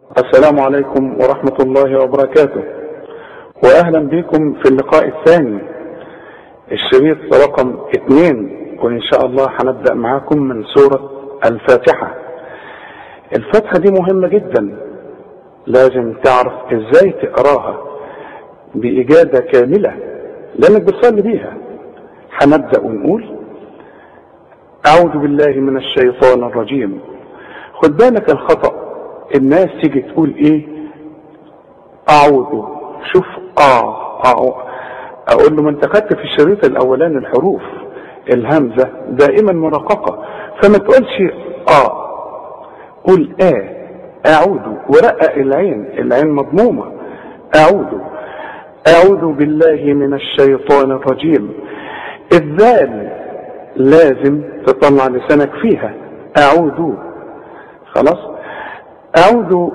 السلام عليكم ورحمة الله وبركاته، وأهلا بكم في اللقاء الثاني، الشريط رقم 2، وإن شاء الله هنبدأ معاكم من سورة الفاتحة. الفاتحة دي مهمة جدا، لازم تعرف ازاي تقراها بإجادة كاملة لأنك بتصلي بيها. هنبدأ ونقول أعوذ بالله من الشيطان الرجيم. خد بالك الخطأ، الناس تيجي تقول ايه اعوذ، شوف اقول له ما انت خدت في الشريط الاولاني الحروف الهمزة دائما مرققة، فما تقولش قول اعوذ ورقق العين مضمومة. اعوذ بالله من الشيطان الرجيم. الذال لازم تطلع لسانك فيها، اعوذ. خلاص، أعوذ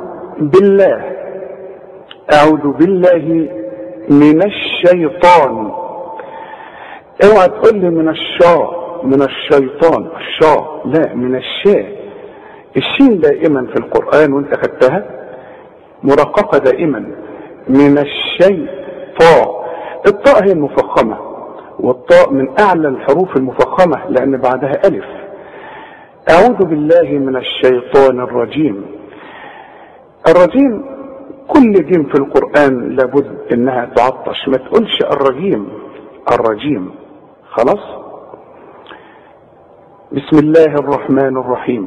بالله من الشيطان. اوعى تقول لي من الشيطان، لا، من الشاء. الشين دائما في القرآن وانت خدتها مرققة دائما، من الشيطان. الطاء هي المفخمة، والطاء من أعلى الحروف المفخمة لأن بعدها ألف. أعوذ بالله من الشيطان الرجيم. الرجيم كل جيم في القرآن لابد انها تعطش، ما تقولش الرجيم. خلاص. بسم الله الرحمن الرحيم.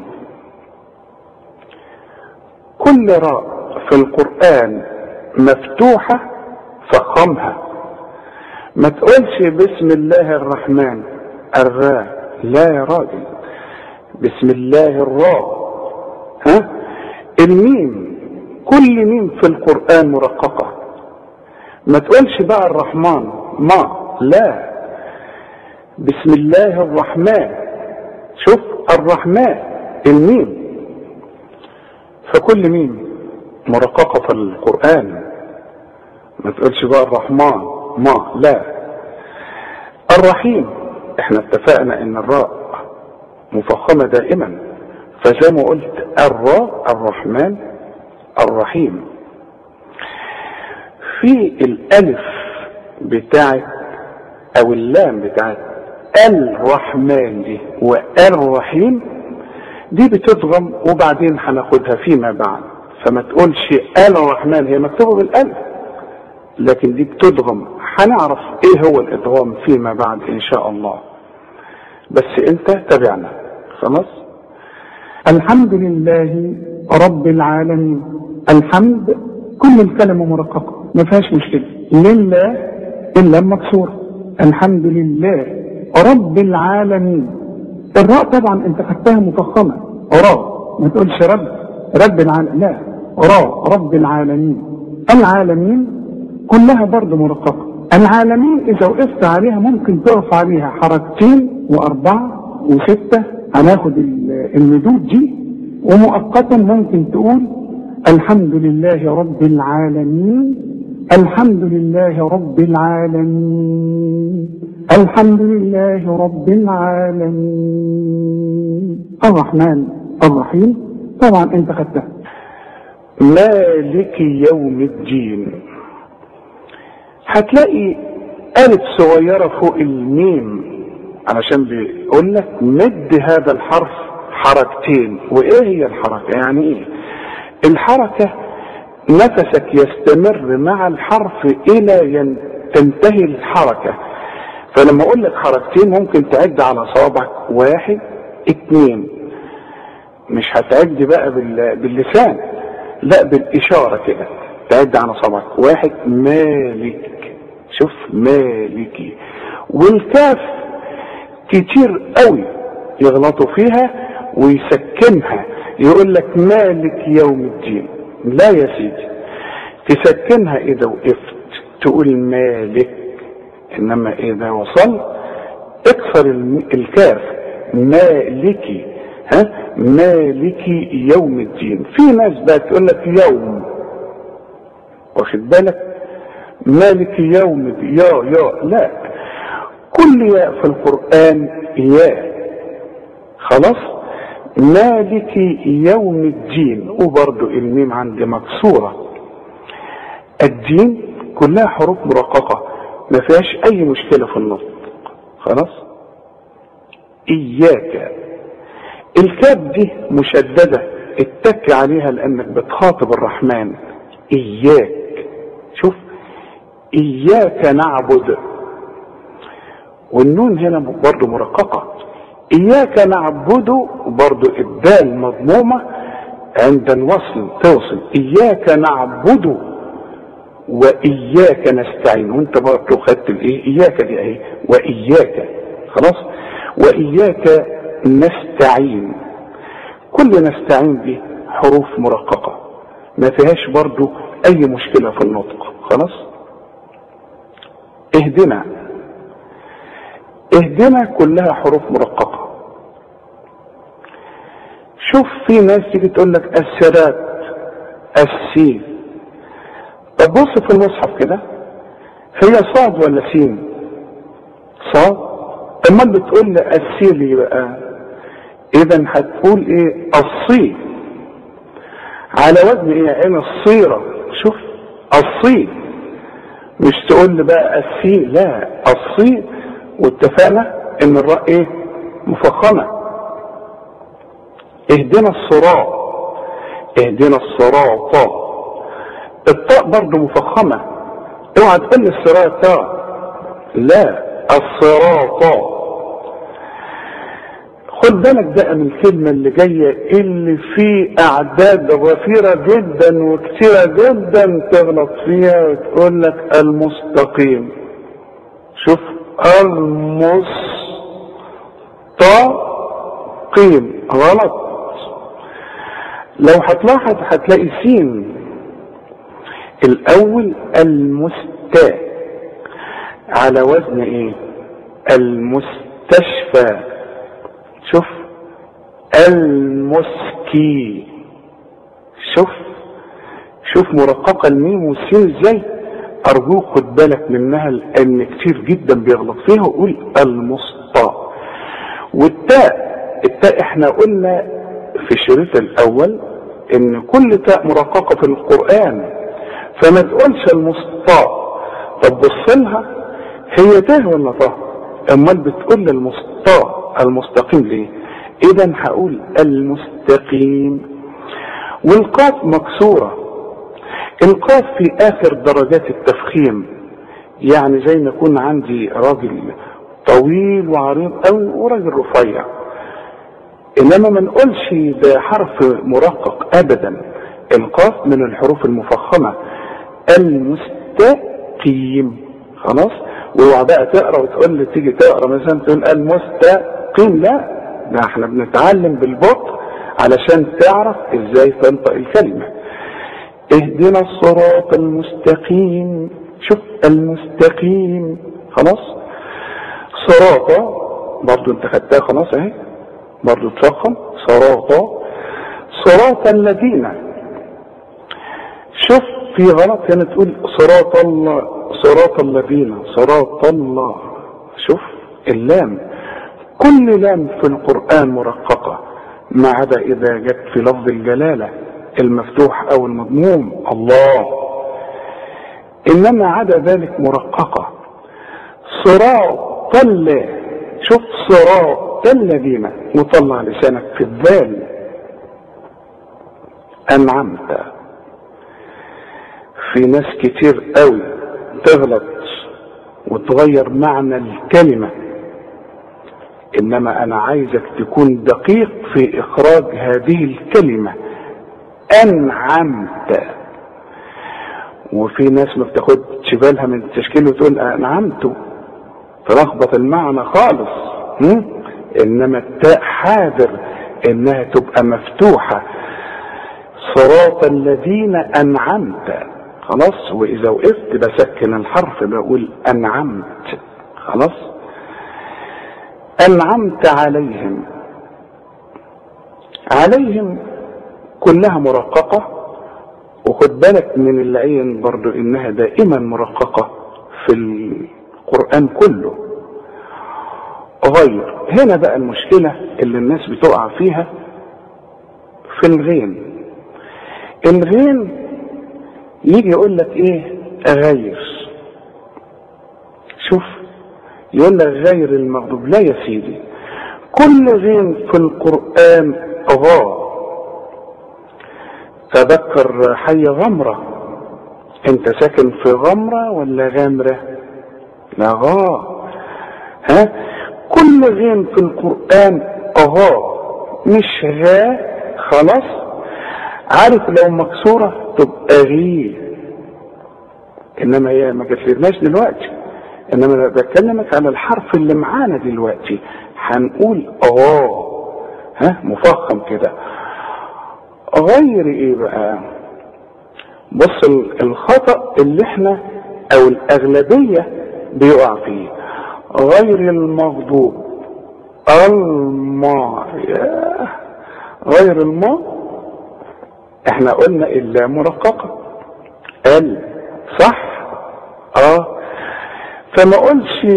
كل راء في القرآن مفتوحة فخمها، ما تقولش بسم الله الرحمن الراء، لا يا راجل، بسم الله الراء. الميم، كل ميم في القرآن مرققة، ما تقولش بقى الرحمن لا، بسم الله الرحمن. شوف الرحمن الميم، فكل ميم مرققة في القرآن، ما تقولش بقى الرحمن لا. الرحيم، احنا اتفقنا ان الراء مفخمة دائما، فزي ما قلت الراء الرحمن الرحيم. في الالف بتاعت او اللام بتاعت الرحمن دي والرحيم دي بتضغم، وبعدين هناخدها فيما بعد، فما تقولش الرحمن، هي مكتوبة بالالف لكن دي بتضغم، هنعرف ايه هو الادغام فيما بعد ان شاء الله، بس انت تابعنا. خلاص. الحمد لله رب العالمين. الحمد كل الكلمة مرققة ما فيهاش مشكلة، لله إلا مكسورة. الحمد لله رب العالمين. الراء طبعا انت خدتها مفخمة، راء، ما تقولش رب العالمين، لا، راء رب العالمين. العالمين كلها برضه مرققة. العالمين إذا وقفت عليها ممكن تقف عليها حركتين وأربعة وستة، هناخد المدود دي. ومؤقتا ممكن تقول الحمد لله رب العالمين، الحمد لله رب العالمين، الحمد لله رب العالمين. الرحمن الرحيم طبعا انت خدتها. مالك يوم الدين، هتلاقي ألف صغيرة فوق الميم علشان بيقول لك مد هذا الحرف حركتين. وايه هي الحركة؟ يعني ايه الحركة؟ نفسك يستمر مع الحرف الى تنتهي الحركة. فلما اقول لك حركتين ممكن تعد على صوابعك 1 2، مش هتعد بقى باللسان، لا، بالاشارة كده تعد على صوابعك 1 مالك. شوف مالكي. والكاف كتير قوي يغلطوا فيها ويسكنها، يقول لك مالك يوم الدين. لا يا سيدي، تسكنها اذا وقفت تقول مالك، انما اذا وصل اكسر الكاف مالكي. مالكي يوم الدين. في ناس بقى تقول لك يوم، واخد بالك، مالك يوم الدين، يا لا، كل ياء في القرآن ياء. خلاص. مالك يوم الدين، وبرضو الميم عندي مكسورة. الدين كلها حروف مرققة ما فيهاش اي مشكلة في النطق. خلاص. اياك، الكاف دي مشددة اتك عليها لانك بتخاطب الرحمن. اياك، شوف، اياك نعبد، والنون هنا برضو مرققة. اياك نعبد برضو الدال مضمومة عند الوصل توصل. اياك نعبد واياك نستعين، وانت برضو خدت الايه اياك دي اهي، واياك. خلاص. واياك نستعين، كل نستعين دي حروف مرققة ما فيهاش برضو اي مشكلة في النطق. خلاص. اهدنا، اهدنا كلها حروف مرققة. شوف في ناس تيجي تقول لك الصراط، السين. طب بص في المصحف كده، هي صاد ولا سين؟ صاد. امال بتقول لي السين ليه بقى؟ اذا هتقول ايه؟ الصي، على وزن ايه؟ عين الصيرة. شوف، الصي، مش تقول لي بقى السين، لا، الصي. واتفقنا ان الراء ايه؟ مفخمة. اهدنا الصراط، اهدنا الصراط. الطاء برضو مفخمة، اوعى تقول لي الصراط، لا، الصراط. خد بالك بقى من الكلمة اللي جاية اللي في اعداد غفيرة جدا وكتيرة جدا تغلط فيها وتقول لك المستقيم. شوف، المستقيم غلط. لو هتلاحظ هتلاقي سين الاول، المستا، على وزن ايه؟ المستشفى. شوف، المسكي. شوف مرققة الميم والسين ازاي. ارجوك خد بالك منها لان كتير جدا بيغلط فيها ويقول المسطى. التاء احنا قلنا في الشريط الاول ان كل تاء مرققة في القرآن، فما تقولش المسطى. طب بص لها، هي تاء ولا طاء؟ امال بتقول المسطى المستقيم ليه؟ اذا هقول المستقيم. والقاف مكسورة. القاف في اخر درجات التفخيم، يعني زي ما يكون عندي راجل طويل وعريض قوي وراجل رفيع، انما ما نقولش ده حرف مرقق ابدا. القاف من الحروف المفخمة. المستقيم. خلاص. واوعى بقى تقرا وتقول لي، تيجي تقرا مثلا تقول المستقيم، لا، ده احنا بنتعلم بالبطء علشان تعرف ازاي تنطق الكلمة. اهدنا الصراط المستقيم. شوف، المستقيم. خلاص. صراط برضو انت خدتها خلاص اهي، برضو تفخم. صراط الذين. شوف في غلط هنا، تقول صراط الله، صراط الذين، صراط الله. شوف اللام، كل لام في القرآن مرققة ما عدا اذا جت في لفظ الجلالة المفتوح او المضموم الله، انما عدا ذلك مرققة. صراط الله. شوف، صراط الذين، وطلع لسانك في الذال. انعمت. في ناس كتير قوي تغلط وتغير معنى الكلمة، انما انا عايزك تكون دقيق في اخراج هذه الكلمة. انعمت. وفي ناس ما بتاخدش بالها من التشكيل وتقول انعمت، تلخبط المعنى خالص. انما التاء حاذر انها تبقى مفتوحة. صراط الذين انعمت. خلاص. واذا وقفت بسكن الحرف بقول انعمت. خلاص. انعمت عليهم. عليهم كلها مرققة، وخد بالك من العين برضو انها دائما مرققة في القرآن كله. غير هنا بقى المشكلة اللي الناس بتقع فيها، في الغين. الغين يجي يقول لك ايه؟ غير. شوف، يقول لك غير المغضوب. لا يا سيدي، كل غين في القرآن غا. تذكر حي غمرة. انت ساكن في غمرة ولا غامرة؟ لا، غا. ها، كل غين في القرآن غا، مش غا. خلاص، عارف لو مكسورة تبقى غي، انما هي ما جاتلناش دلوقتي، انما انا بكلمك على الحرف اللي معانا دلوقتي. هنقول غا، ها، مفخم كده. غير ايه بقى؟ بص، الخطأ اللي احنا او الاغلبية بيقع فيه غير المغضوب. غير الماء. احنا قلنا الا مرققة. صح. فما قلش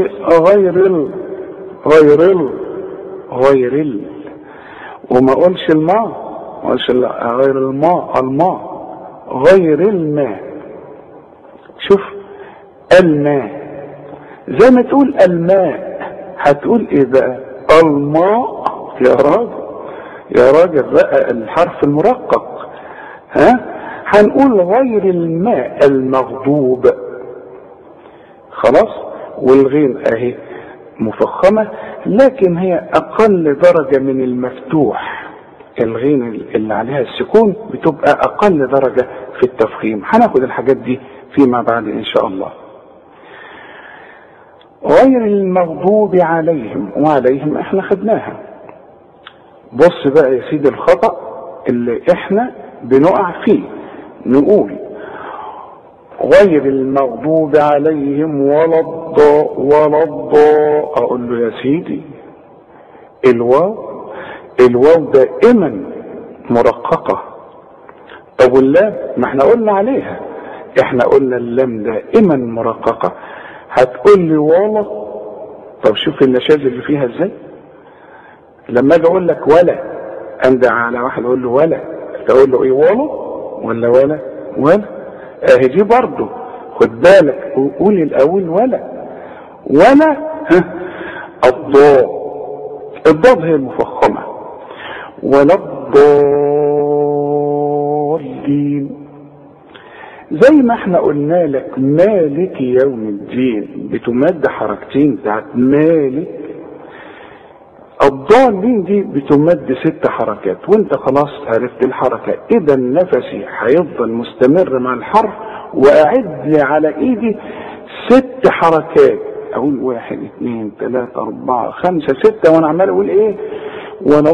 غير وما قلش الماء، ما قلش غير الماء غير الماء. شوف، الماء زي ما تقول الماء، هتقول ايه بقى؟ الماء. يا راجل بقى الحرف المرقق. هنقول غير الماء المغضوب. خلاص. والغين اهي مفخمة، لكن هي اقل درجة من المفتوح. الغين اللي عليها السكون بتبقى اقل درجة في التفخيم. هناخد الحاجات دي فيما بعد ان شاء الله. غير المغضوب عليهم، وعليهم احنا خدناها. بص بقى يا سيدي الخطأ اللي احنا بنقع فيه. نقول غير المغضوب عليهم ولا الضاء. اقول له يا سيدي الواو دائما مرققة. طب واللام؟ ما احنا قلنا عليها، احنا قلنا اللام دائما مرققة. هتقول لي ولا. طب شوف النشاز اللي فيها ازاي. لما اجي اقول لك ولا، اندع على واحد اقول له ولا، تقول له ايه؟ ولا اهي دي برضه خد بالك. قول الاول ولا الضاد هي المفخمة. ولا الضالين. زي ما احنا قلنا لك مالك يوم الدين بتمد حركتين بتاعت مالك. الضالين دي بتمد 6 حركات، وانت خلاص عرفت الحركة. اذا نفسي هيفضل مستمر مع الحرف، واعد لي على ايدي 6 حركات. اقول 1 2 3 4 5 6 وانا عمال اقول ايه؟ ولا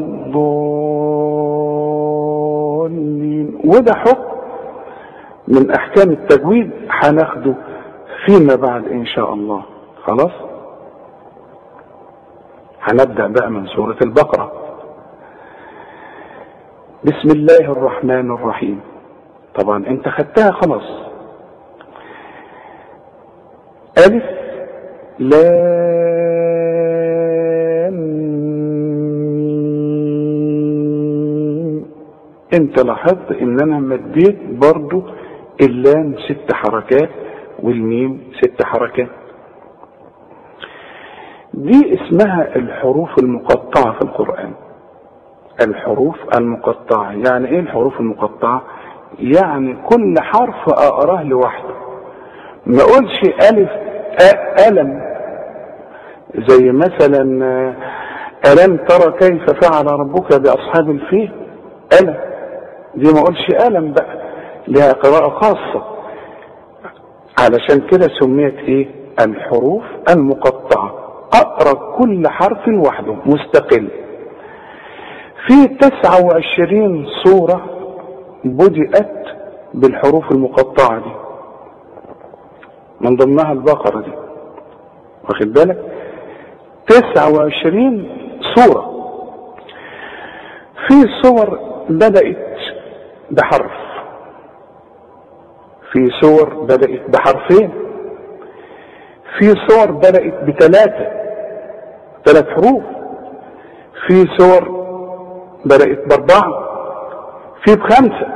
الضالين. وده حكم من احكام التجويد هناخده فيما بعد ان شاء الله. خلاص، هنبدأ بقى من سورة البقرة. بسم الله الرحمن الرحيم. طبعا انت خدتها خلاص. ألف لام. انت لاحظت ان انا مديت برضو اللام 6 حركات والميم 6 حركات. دي اسمها الحروف المقطعة في القرآن. الحروف المقطعة يعني ايه الحروف المقطعة؟ يعني كل حرف اقراه لوحده، ما اقولش الف ألم. زي مثلا ألم ترى كيف فعل ربك بأصحاب الفيل. ألم دي ما اقولش ألم بقى، لها قراءة خاصة. علشان كده سميت ايه؟ الحروف المقطعة. اقرأ كل حرف لوحده مستقل. في 29 سورة بدأت بالحروف المقطعة دي، من ضمنها البقرة دي. واخد بالك؟ 29 سورة. في صور بدأت بحرف، في صور بدأت بحرفين، في صور بدأت ب3 حروف، في صور بدأت ب4، في ب5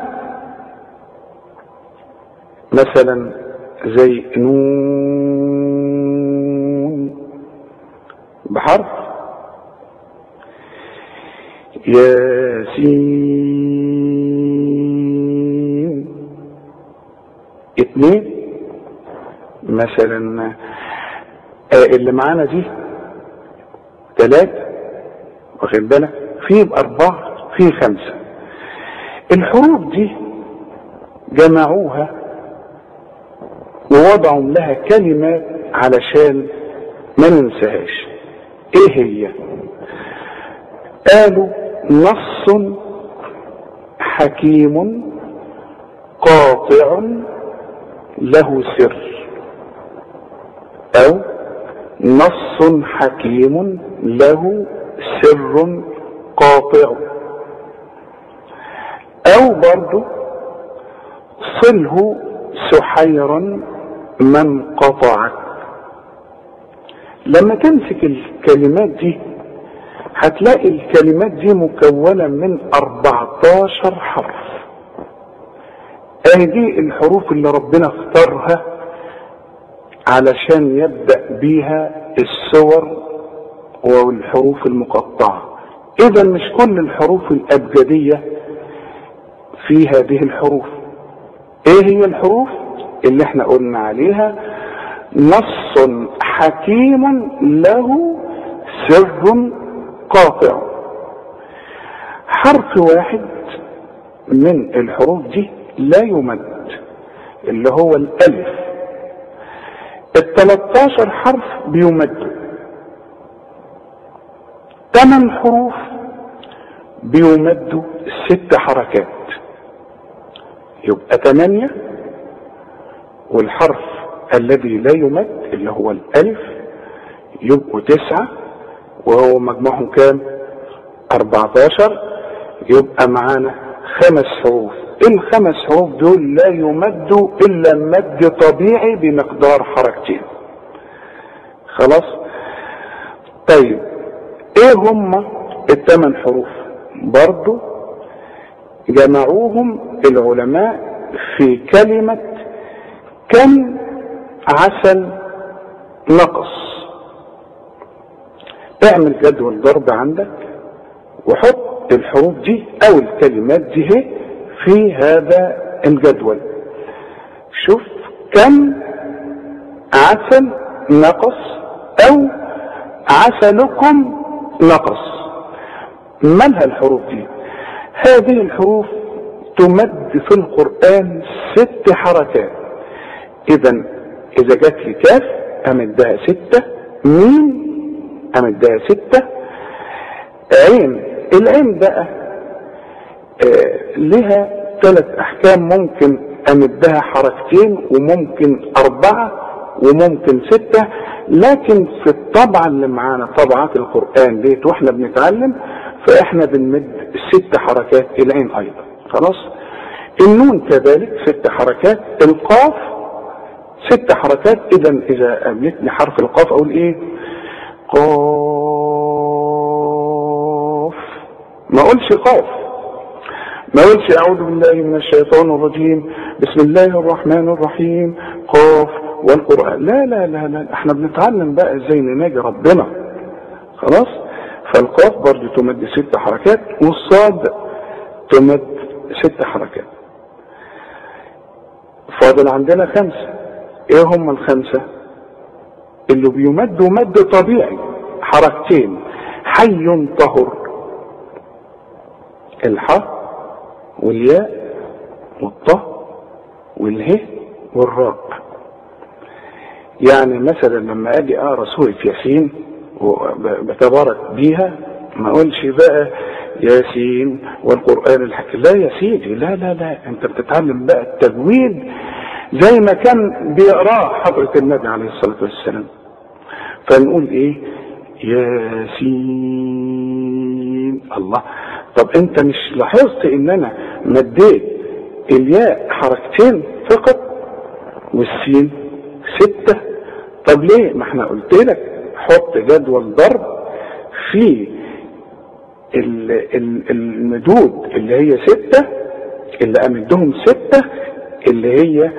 مثلا زي نون بحرف، ياسين 2 مثلا، اللي معانا دي 3 واخد بالك، في ب4 في 5. الحروف دي جمعوها ووضعوا لها كلمات علشان ما ننساهاش. ايه هي؟ قالوا نص حكيم قاطع له سر، او نص حكيم له سر قاطع، او برضو صله سحيرا من قطعك. لما تمسك الكلمات دي هتلاقي الكلمات دي مكونة من 14 حرف. دي الحروف اللي ربنا اختارها علشان يبدأ بيها السور والحروف المقطعة. اذا مش كل الحروف الابجدية في هذه الحروف. ايه هي الحروف اللي احنا قلنا عليها؟ نص حكيم له سر قاطع. حرف واحد من الحروف دي لا يمد، اللي هو الالف. ال13 حرف بيمدوا. 8 حروف بيمدوا 6 حركات، يبقى 8. والحرف الذي لا يمد اللي هو الالف يبقوا 9، وهو مجموعهم كام؟ 14. يبقى معانا 5 حروف. ال5 حروف دول لا يمدوا الا مد طبيعي بمقدار حركتين. خلاص؟ طيب ايه هم ال8 حروف؟ برضو جمعوهم العلماء في كلمة كم عسل نقص. اعمل جدول ضرب عندك وحط الحروف دي او الكلمات دي في هذا الجدول. شوف كم عسل نقص او عسلكم نقص. مالها الحروف دي؟ هذه الحروف تمد في القرآن 6 حركات. اذا جات لي كاف امدها 6، ميم امدها 6، عين. العين بقى لها 3 احكام، ممكن امدها حركتين وممكن 4 وممكن 6. لكن في الطبعة اللي معانا طبعات القرآن ديت واحنا بنتعلم فاحنا بنمد 6 حركات العين ايضا. خلاص؟ النون كذلك 6 حركات، القاف 6 حركات. اذا قابلتني حرف القاف اقول ايه؟ قاف، ما اقولش قاف، ما اقولش اعوذ بالله من الشيطان الرجيم بسم الله الرحمن الرحيم قاف والقرآن. لا لا لا لا، احنا بنتعلم بقى ازاي نناجي ربنا. خلاص؟ فالقاف برضه تمد 6 حركات، والصاد تمد 6 حركات. فاضل عندنا 5. ايه هم ال5 اللي بيمدوا مد طبيعي حركتين؟ حي طهر، الحاء والياء والطاء والهاء والراء. يعني مثلا لما اجي اقرا سوره ياسين وبتبارك بيها ما اقولش بقى ياسين والقران الحكيم، لا يا سيدي، لا لا لا، انت بتتعلم بقى التجويد زي ما كان بيقراه حضره النبي عليه الصلاه والسلام. فنقول ايه؟ ياسين. الله، طب انت مش لاحظت ان انا مديت الياء حركتين فقط والسين 6؟ طب ليه؟ ما احنا قلت لك حط جدول ضرب في المدود اللي هي 6 اللي امدهم 6 اللي هي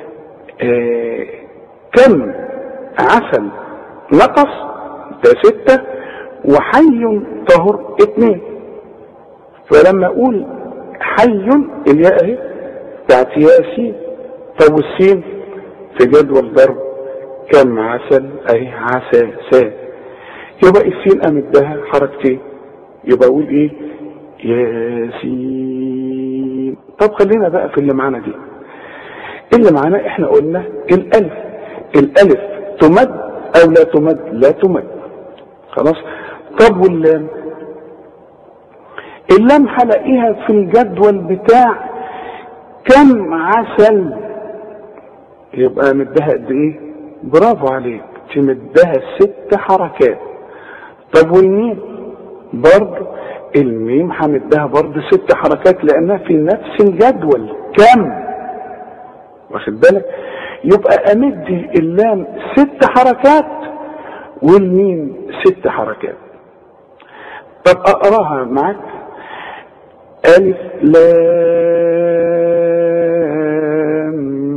كم عسل نقص ده 6 وحي طهر 2. فلما اقول حي الياء اهي بتاعت ياسين. طب والسين في جدول ضرب كم عسل اهي عساسا، يبقى السين امدها حركتين، يبقى اقول ايه ياسين. طب خلينا بقى في اللي معانا دي. اللي معانا احنا قلنا الالف تمد او لا تمد؟ لا تمد. خلاص. طب واللام؟ اللام هلاقيها في الجدول بتاع كم عسل، يبقى مدها قد ايه؟ برافو عليك، تمدها 6 حركات. طب والميم؟ برضه الميم همدها برضه 6 حركات لانها في نفس الجدول كم، واخد بالك؟ يبقى امدي اللام 6 حركات والميم 6 حركات. طب اقراها معاك. الف لام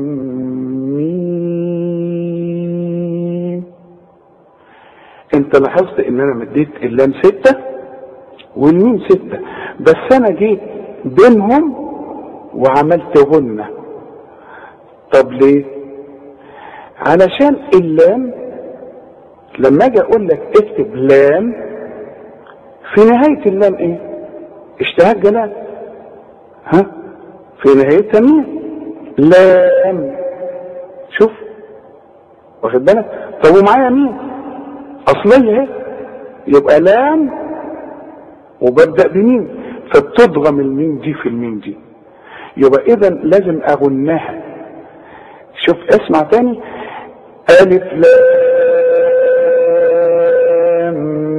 ميم. انت لاحظت ان انا مديت اللام 6 والميم 6، بس انا جيت بينهم وعملت غنة. طب ليه؟ علشان اللام لما اجي اقول لك اكتب لام، في نهاية اللام ايه؟ اشتهاء جلال. ها؟ في نهايتها مين؟ لام. شوف، واخد بالك؟ طب ومعايا مين؟ اصلية اهي، يبقى لام وببدأ بمين، فبتضغم الميم دي في الميم دي، يبقى اذا لازم اغنها. شوف اسمع تاني. الف لام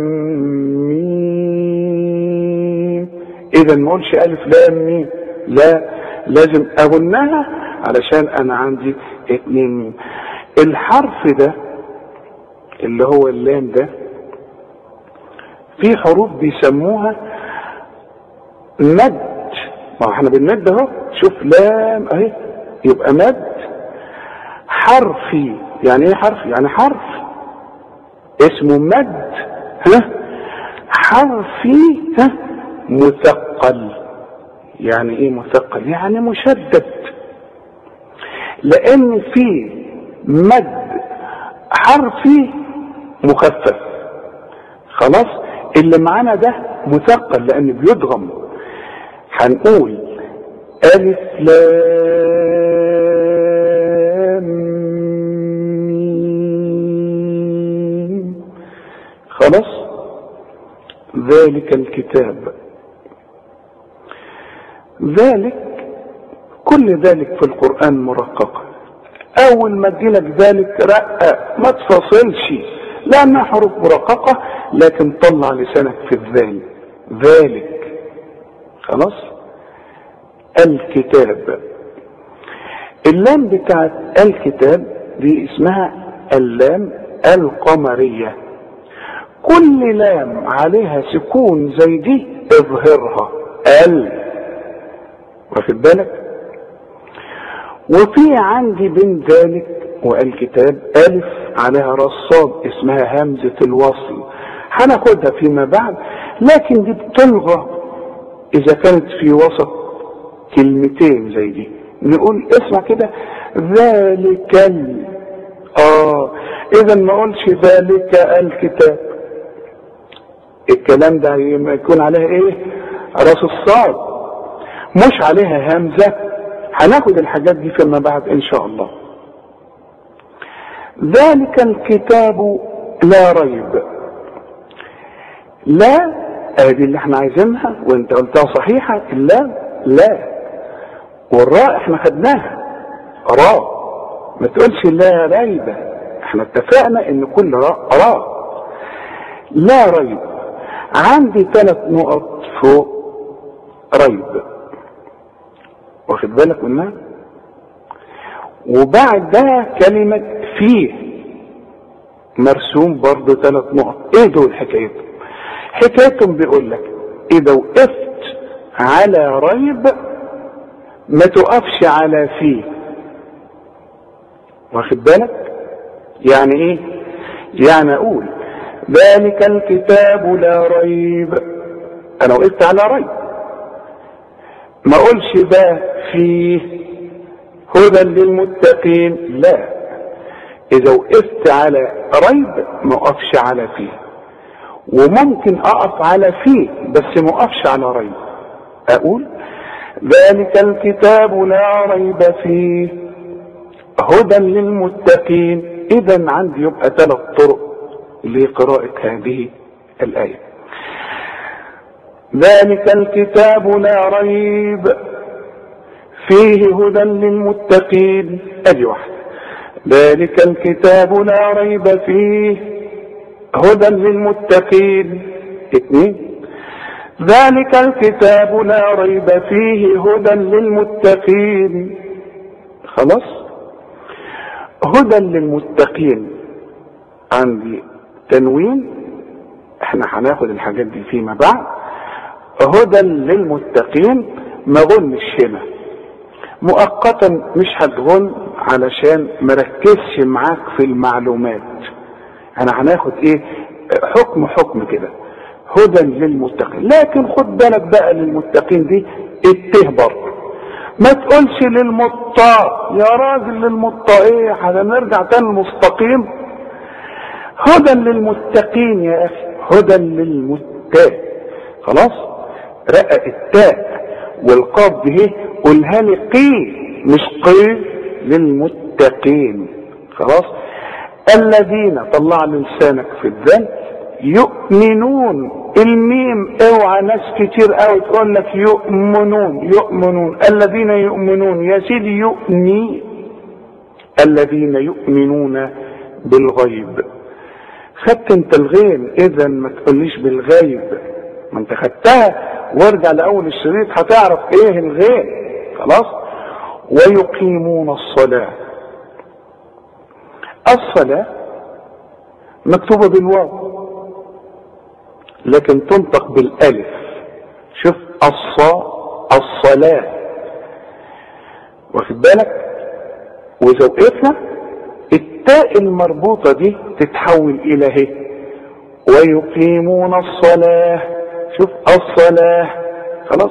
ميم. اذا ما اقولش الف لام ميم، لا، لازم اغنها علشان انا عندي 2 ميم. الحرف ده اللي هو اللام ده في حروف بيسموها مد. ما احنا بنمد اهو، شوف لام اهي، يبقى مد حرفي. يعني ايه حرف؟ يعني حرف اسمه مد حرفي مثقل. يعني ايه مثقل؟ يعني مشدد، لان في مد حرفي مخفف. خلاص. اللي معانا ده مثقل لان بيدغم. هنقول الف لام ميم. خلاص. ذلك الكتاب، ذلك كل ذلك في القرآن مرققة. اول ما تجيلك ذلك رقق، ما تفصلش لانها حروف مرققة، لكن طلع لسانك في الذال. ذلك. خلاص. الكتاب، اللام بتاعت الكتاب دي اسمها اللام القمرية. كل لام عليها سكون زي دي اظهرها واخد بالك؟ وفي عندي بين ذلك والكتاب الف عليها رصاد اسمها همزة الوصل، هناخدها فيما بعد، لكن دي بتلغى اذا كانت في وسط كلمتين زي دي. نقول اسمع كده ذلك اذا ما اقولش ذلك الكتاب. الكلام ده يكون عليها ايه؟ راس الصاد، مش عليها همزة. هناخد الحاجات دي فيما بعد ان شاء الله. ذلك الكتاب لا ريب. لا ادي اللي احنا عايزينها وانت قلتها صحيحة. لا والراء احنا خدناها راء، ما تقولش لا ريب. احنا اتفقنا ان كل راء. لا ريب. عندي 3 نقط فوق ريب، واخد بالك منها؟ وبعدها كلمة فيه مرسوم برضه 3 نقط. ايه دول حكايتهم؟ حكايتهم بيقول لك اذا وقفت على ريب ما تقفش على فيه. واخد بالك؟ يعني ايه؟ يعني اقول ذلك الكتاب لا ريب، انا وقفت على ريب، ما اقولش ده فيه هدى للمتقين، لا، اذا وقفت على ريب ما اقفش على فيه، وممكن اقف على فيه بس ما اقفش على ريب، اقول ذلك الكتاب لا ريب فيه هدى للمتقين. اذا عندي يبقى 3 طرق لقراءة هذه الآية. ذلك الكتاب لا ريب فيه هدى للمتقين، ادي واحدة. ذلك الكتاب لا ريب فيه هدى للمتقين. 2 ذلك الكتاب لا ريب فيه هدى للمتقين. خلاص؟ هدى للمتقين عندي تنوين، احنا هناخد الحاجات دي فيما بعد. هدى للمتقين ما غنش هنا مؤقتا، مش هتغن علشان مركزش معاك في المعلومات. انا هناخد ايه؟ حكم كده، هدى للمتقين. لكن خد بالك بقى للمتقين دي الته برضه، ما تقولش للمطاع يا راجل، للمطاع ايه؟ هنرجع تاني المستقيم. هدى للمتقين يا اخي، هدى للمتقين. خلاص؟ رقق التاء والقاف دي قولها لي قي مش قي، للمتقين. خلاص؟ الذين، طلع لسانك في الذل، يؤمنون. الميم اوعى ناس كتير قوي تقول لك يؤمنون. الذين يؤمنون يا سيدي يؤمني، الذين يؤمنون بالغيب. خدت انت الغين، اذا ما تقوليش بالغيب، ما انت خدتها، وارجع لاول الشريط هتعرف ايه الغين. خلاص؟ ويقيمون الصلاة. الصلاة مكتوبة بالواو لكن تنطق بالالف. شوف الصلاة، واخد بالك؟ واذا وقفنا التاء المربوطة دي تتحول الى هي، ويقيمون الصلاة. شوف الصلاة. خلاص؟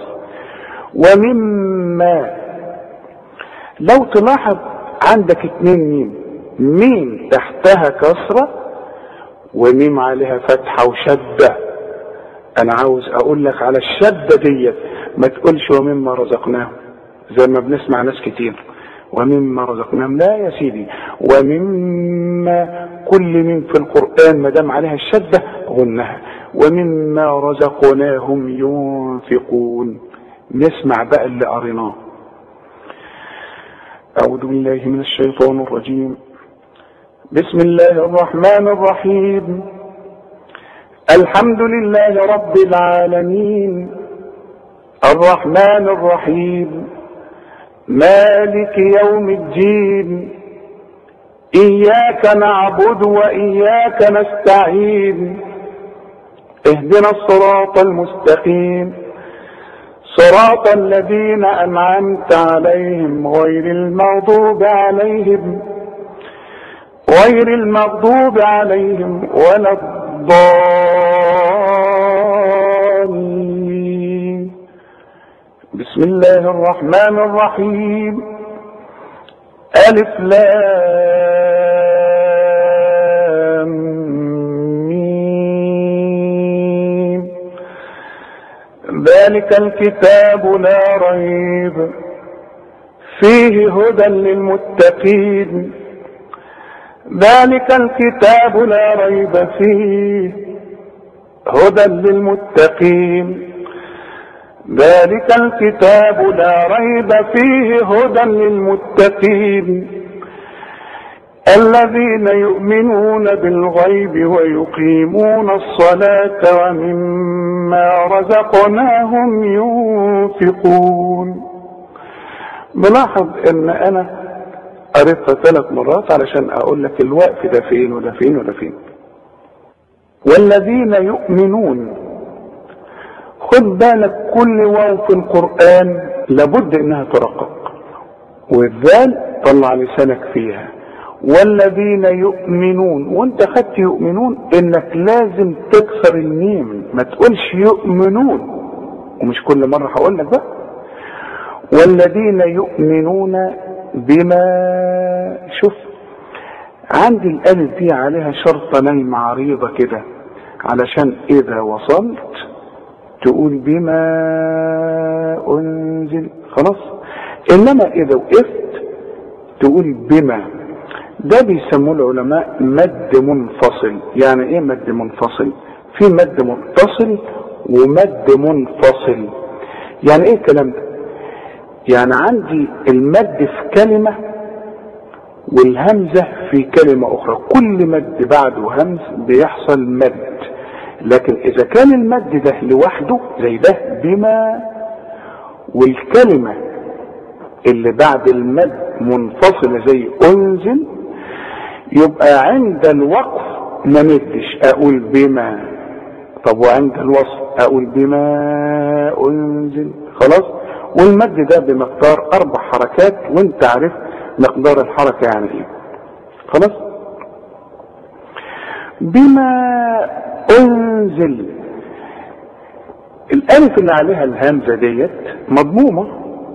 ومما، لو تلاحظ عندك 2 ميم تحتها كسرة وميم عليها فتحة وشدة. انا عاوز اقول لك على الشدة ديت، ما تقولش ومما رزقناهم زي ما بنسمع ناس كتير ومما رزقناهم، لا يا سيدي، ومما كل ميم في القرآن ما دام عليها الشدة غنها. ومما رزقناهم ينفقون. نسمع بقى اللي قريناه. أعوذ بالله من الشيطان الرجيم. بسم الله الرحمن الرحيم. الحمد لله رب العالمين الرحمن الرحيم مالك يوم الدين إياك نعبد وإياك نستعين اهدنا الصراط المستقيم صراط الذين أنعمت عليهم غير المغضوب عليهم ولا الضالين. بسم الله الرحمن الرحيم. ألف لام ميم. ذلك الكتاب لا ريب فيه هدى للمتقين. ذلك الكتاب لا ريب فيه هدى للمتقين. ذلك الكتاب لا ريب فيه هدى للمتقين الذين يؤمنون بالغيب ويقيمون الصلاة ومما رزقناهم ينفقون. ملاحظ ان انا قريتها 3 مرات علشان اقول لك الوقف ده فين وده فين وده فين. والذين يؤمنون، خد بالك كل واو في القرآن لابد انها ترقق، والذال طلع لسانك فيها. والذين يؤمنون، وانت خدت يؤمنون انك لازم تكسر الميم، ما تقولش يؤمنون، ومش كل مرة هقول لك بقى. والذين يؤمنون بما، شوف عندي الالف دي عليها شرطة نايمة عريضة كده، علشان اذا وصلت تقول بما انزل خلاص، انما اذا وقفت تقول بما. ده بيسموه العلماء مد منفصل. يعني ايه مد منفصل؟ في مد متصل ومد منفصل. يعني ايه الكلام ده؟ يعني عندي المد في كلمة والهمزة في كلمة اخرى، كل مد بعده همز بيحصل مد. لكن اذا كان المد ده لوحده زي ده بما، والكلمة اللي بعد المد منفصلة زي انزل، يبقى عند الوقف ما مدش، اقول بما. طب وعند الوصل اقول بما انزل خلاص. والمد ده بمقدار 4 حركات، وانت عارف مقدار الحركة يعني ايه. خلاص. بما انزل، الالف اللي عليها الهمزة ديت مضمومة،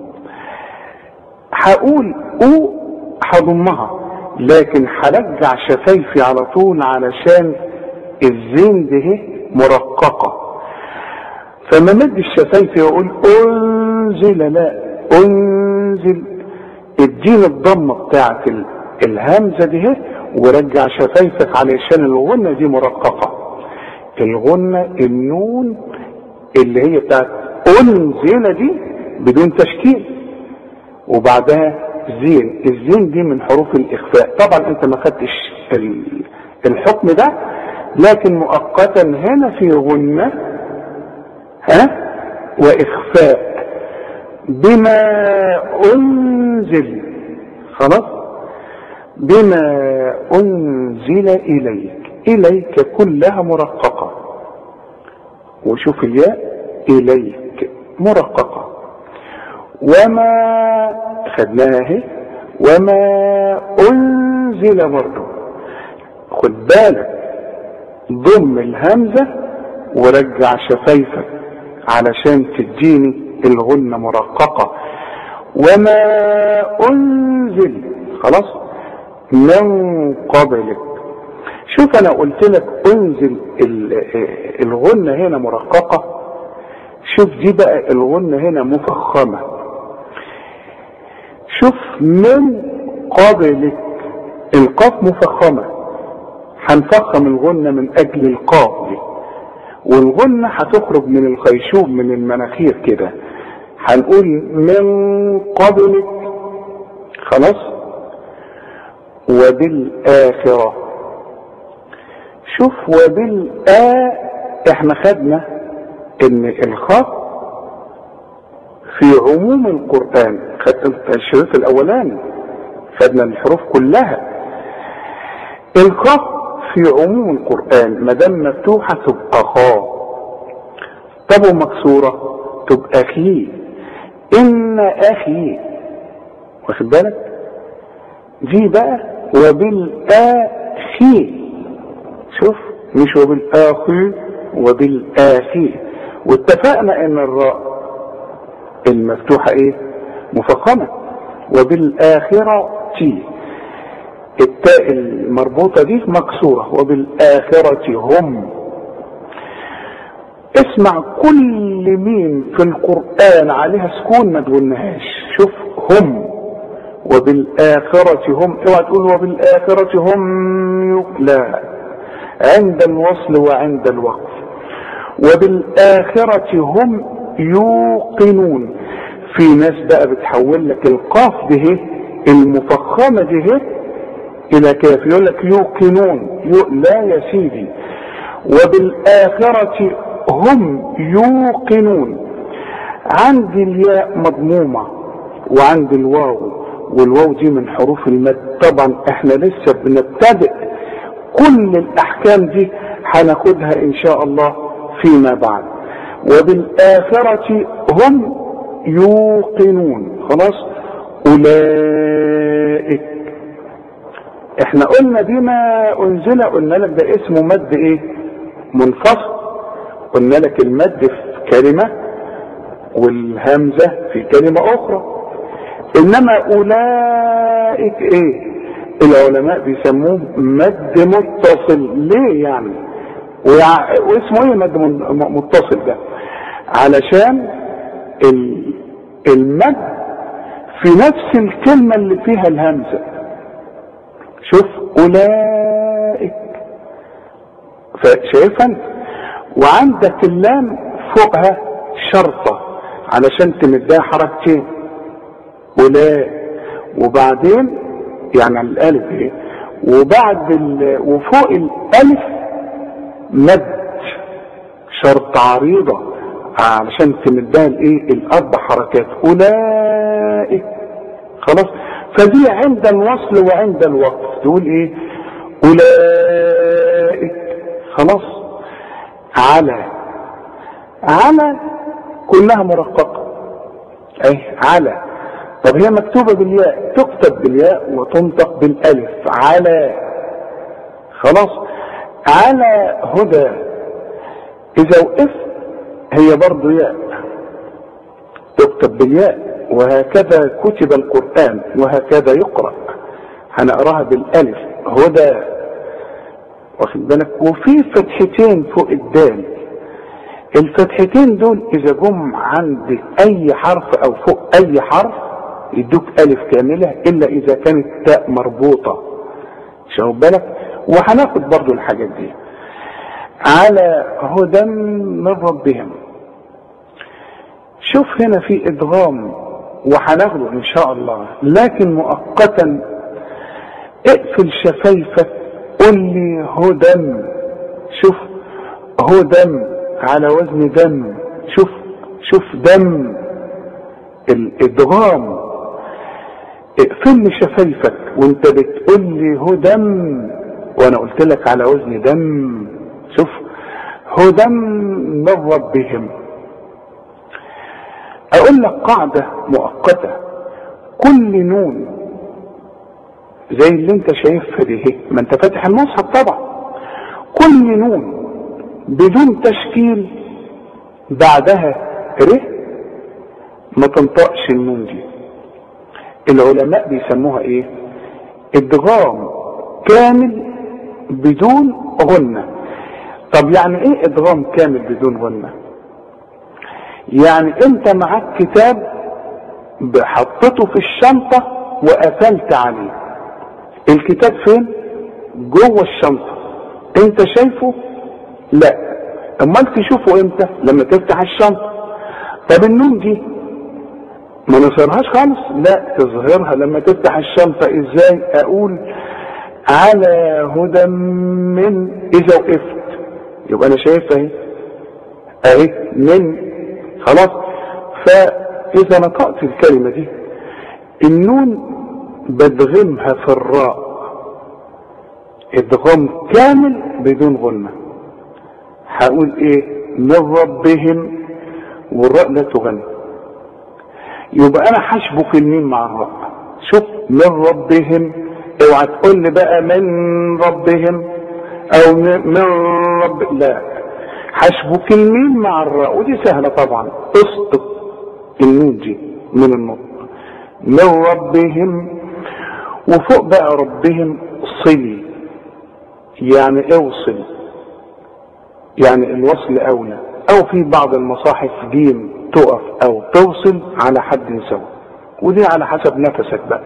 هقول او هضمها، لكن هرجع شفايفي على طول علشان الزين ده مرققة، فما مد الشفايفي واقول انزل، لا انزل، اديني الضمة بتاعت الهمزة دي ورجع شفايفك علشان الغنة دي مرققة. الغنة النون اللي هي بتاعت انزل دي بدون تشكيل، وبعدها زين. الزين دي من حروف الاخفاء. طبعا انت ما خدتش الحكم ده، لكن مؤقتا هنا في غنة واخفاء. بما انزل خلاص. بما انزل اليك كلها مرققة، وشوف الياء اليك مرققة. وما خدناها اهي، وما انزل برضه، خد بالك ضم الهمزة ورجع شفايفك علشان تديني الغنة مرققة. وما انزل خلاص من قبلك. شوف انا قلت لك انزل الغنة هنا مرققة، شوف دي بقى الغنة هنا مفخمة. شوف من قبلك، القاف مفخمة، هنفخم الغنة من اجل القاف دي، والغنة هتخرج من الخيشوم من المناخير كده، هنقول من قبلك خلاص. وبالآخرة، شوف احنا خدنا ان الخاء في عموم القرآن، خدنا الشريط الاولاني خدنا الحروف كلها. الخاء في عموم القرآن ما دام مفتوحة تبقى خاء، طب ومكسورة تبقى خي. ان اخي، واخد بالك؟ دي بقى وبالآخي، شوف مش وبالآخي، وبالآخي. واتفقنا ان الراء المفتوحة ايه؟ مفخمة. وبالآخرة تي، التاء المربوطة دي مكسورة. وبالآخرة هم. اسمع كل ميم في القرآن عليها سكون ما تقولناهاش. شوف هم، وبالآخرة هم، اوعى تقول وبالآخرة هم، لا، عند الوصل وعند الوقف. وبالآخرة هم يوقنون. في ناس بقى بتحول لك القاف ده المفخمة ده الى كاف، يقول لك يوقنون. لا يا سيدي، وبالآخرة هم يوقنون. عندي الياء مضمومة وعند الواو، والواو دي من حروف المد. طبعا احنا لسه بنبتدئ، كل الاحكام دي هناخدها ان شاء الله فيما بعد. وبالآخرة هم يوقنون. خلاص، أولئك. احنا قلنا بما أنزل، قلنا لك ده اسمه مد ايه؟ منفصل. قلنا لك المد في كلمة والهمزة في كلمة أخرى. إنما أولئك ايه؟ العلماء بيسموه مد متصل. ليه يعني؟ واسمه ايه مد متصل ده؟ علشان المد في نفس الكلمة اللي فيها الهمزة. شوف أولئك، فشايفا؟ وعندك اللام فوقها شرطة علشان تمدها حركتين، أولئك، وبعدين يعني الألف ايه، وفوق الألف مد شرط عريضة علشان تمدها الايه؟ الأربع حركات، أولئك. خلاص، فدي عند الوصل وعند الوقف تقول ايه؟ أولئك. خلاص، على كلها مرققة اي على. طب هي مكتوبة بالياء، تكتب بالياء وتنطق بالالف، على. خلاص، على هدى. اذا وقفت هي برضو ياء تكتب بالياء، وهكذا كتب القرآن وهكذا يقرأ. هنقراها بالالف هدى، واخد بالك؟ وفي فتحتين فوق الدال. الفتحتين دول اذا جم عند اي حرف او فوق اي حرف يدوك الف كاملة، الا اذا كانت تاء مربوطة. شوف بالك، وهناخد برضو الحاجات دي. على هدى من ربهم. شوف هنا في ادغام وهناخده ان شاء الله، لكن مؤقتا اقفل شفايفك، قل لي هدى. شوف هدى على وزن دم. شوف دم، الادغام. اقفل لي شفايفك وانت بتقول لي هدى، وانا قلت لك على وزن دم. شوف هدى من ربهم. اقول لك قاعدة مؤقتة، كل نون زي اللي انت شايفها دي، ما انت فاتح المصحف طبعا، كل نون بدون تشكيل بعدها ر ما تنطقش النون دي. العلماء بيسموها ايه؟ ادغام كامل بدون غنة. طب يعني ايه ادغام كامل بدون غنة؟ يعني انت معاك كتاب حطيته في الشنطة وقفلت عليه. الكتاب فين؟ جوه الشنطة، انت شايفه؟ لا. امال تشوفه امتى؟ لما تفتح الشنطة. طب النون دي ما نظهرهاش خالص؟ لا، تظهرها لما تفتح الشنطة. ازاي؟ اقول على هدى من، اذا وقفت يبقى انا شايفها اهي من. خلاص، فاذا نطقت الكلمة دي النون بدغمها في الراء ادغام كامل بدون غنة. هقول ايه؟ من ربهم، والراء لا تغنى، يبقى انا هشبك الميم مع الراء. شوف من ربهم، اوعى تقول لي بقى من ربهم او من رب، لا، هشبك الميم مع الراء، ودي سهلة طبعا. اسقط النون دي من النطق، من ربهم، وفوق بقى ربهم صلي، يعني اوصل، يعني الوصل اولى. او في بعض المصاحف جيم تقف او توصل على حد سواء، ودي على حسب نفسك بقى.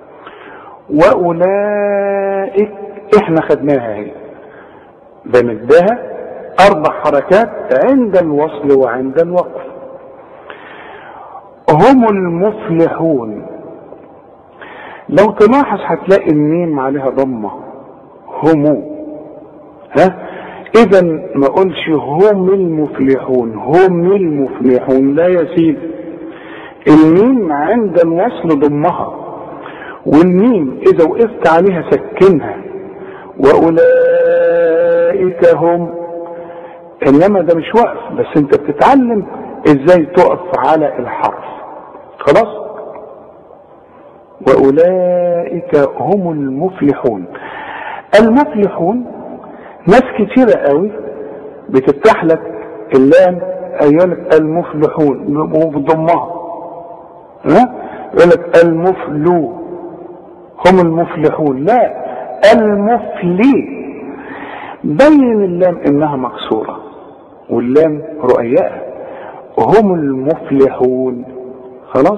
واولئك احنا خدناها اهي، بمدها 4 حركات عند الوصل وعند الوقف. هم المفلحون. لو تلاحظ هتلاقي الميم عليها ضمه، هم. اذا ما قلش هم المفلحون، هم المفلحون، لا يا سيدي. الميم عند الوصل ضمها، والميم اذا وقفت عليها سكنها. واولئك هم. انما ده مش وقف، بس انت بتتعلم ازاي تقف على الحرف. خلاص. وأولئك هم المفلحون. المفلحون ناس كتيرة قوي بتفتح لك اللام أيالك المفلحون وبضمها، يقول لك المفلو هم المفلحون، لا المفلي. بين اللام انها مكسورة واللام رؤياء، هم المفلحون. خلاص.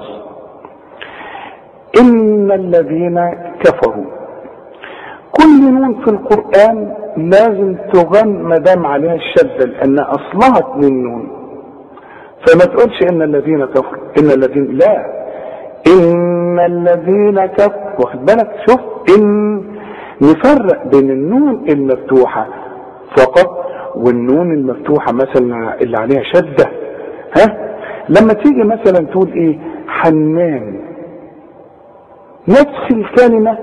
إن الذين كفروا، كل نون في القرآن لازم تغن مدام عليها الشدة لأن أصلها 2 نون. فما تقولش إن الذين كفروا، إن الذين، لا، إن الذين كفروا. واخد بالك؟ شوف، إن نفرق بين النون المفتوحة فقط والنون المفتوحة مثلا اللي عليها شدة. لما تيجي مثلا تقول إيه؟ حنان، نفس الكلمة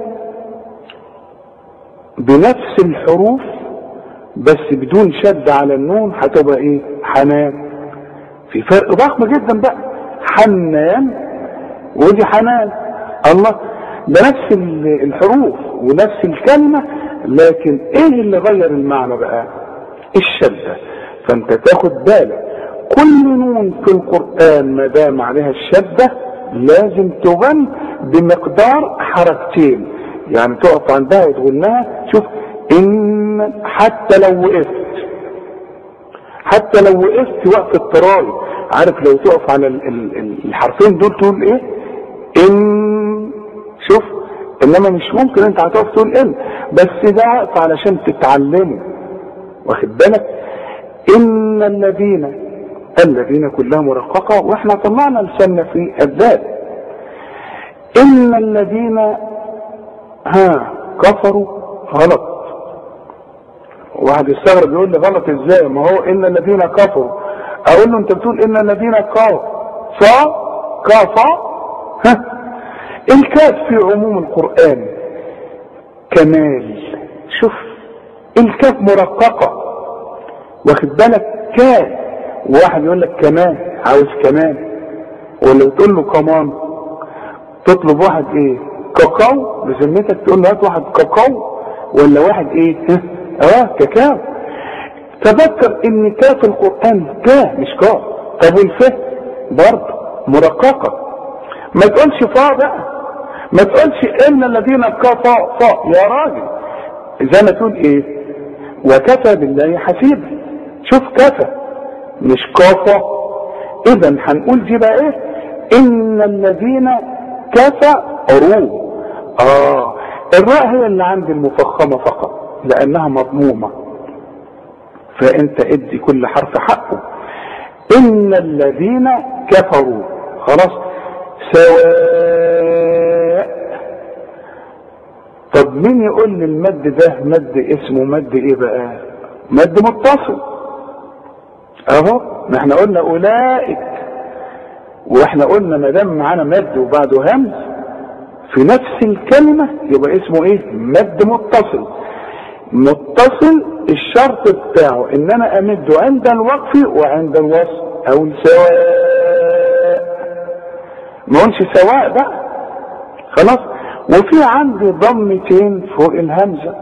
بنفس الحروف بس بدون شد على النون هتبقى ايه؟ حنان. في فرق ضخم جدا بقى، حنان ودي حنان. الله، ده نفس الحروف ونفس الكلمة، لكن ايه اللي غير المعنى بقى؟ الشدة. فانت تاخد بالك كل نون في القرآن ما دام عليها الشدة لازم تغن بمقدار حركتين، يعني تقف عندها وتقول لها شوف ان حتى لو وقفت وقف التراي، عارف لو تقف على الحرفين دول تقول ايه؟ ان. شوف، انما مش ممكن انت هتقف تقول ان، بس ده وقف علشان تتعلمه. واخد بالك؟ ان الذين كلها مرققة، واحنا طلعنا لساننا في الذات. ان الذين كفروا غلط. واحد يستغرب يقول لي غلط ازاي؟ ما هو ان الذين كفروا. اقول له انت بتقول ان الذين كفروا الكاف في عموم القرآن كمال. شوف، الكاف مرققة، واخد بالك؟ كاف. واحد يقول لك كمان، عاوز كمان، ولا بتقول له كمان. تطلب واحد ايه؟ كاكاو بذمتك، تقول له هات واحد كاكاو، ولا واحد ايه؟ كاكاو. تذكر ان كاف القرآن كاف مش كاف. طب والفه برضه مرققة. ما تقولش فا بقى، ما تقولش ان الذين كفروا فا يا راجل، زي ما تقول ايه؟ وكفى بالله حسيبا. شوف، كفى مش كفى. اذا هنقول دي بقى ايه؟ ان الذين كفروا. الراء هي اللي عند المفخمة فقط لانها مضمومة، فانت ادي كل حرف حقه. ان الذين كفروا. خلاص. سواء. طب مين يقول لي المد ده مد اسمه مد ايه بقى؟ مد متصل. اهو ما احنا قلنا اولئك، واحنا قلنا ما دام معانا مد وبعده همز في نفس الكلمة يبقى اسمه ايه؟ مد متصل. متصل الشرط بتاعه ان انا امده عند الوقف وعند الوصل. او سواء، ما قلش سواء بقى. خلاص. وفي عندي ضمتين فوق الهمزة.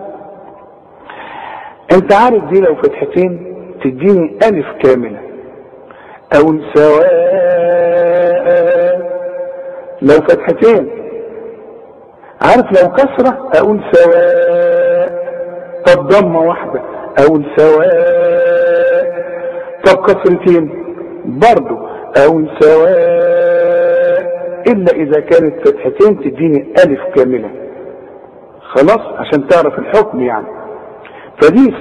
انت عارف دي لو فتحتين تديني الف كاملة. او سواء لو فتحتين. عارف لو كسرة اقول سواء. طب ضمة واحدة اقول سواء. طب كسرتين برضو اقول سواء، الا اذا كانت فتحتين تديني الف كاملة. خلاص، عشان تعرف الحكم يعني. فدي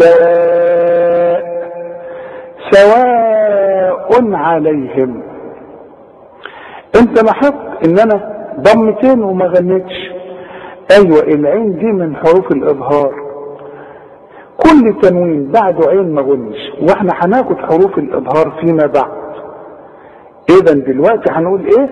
سواء عليهم. انت لاحظت ان انا ضمتين وما غنيتش. ايوه، العين دي من حروف الاظهار، كل تنوين بعده عين ما غنش، واحنا هناخد حروف الاظهار فيما بعد. اذا دلوقتي هنقول ايه؟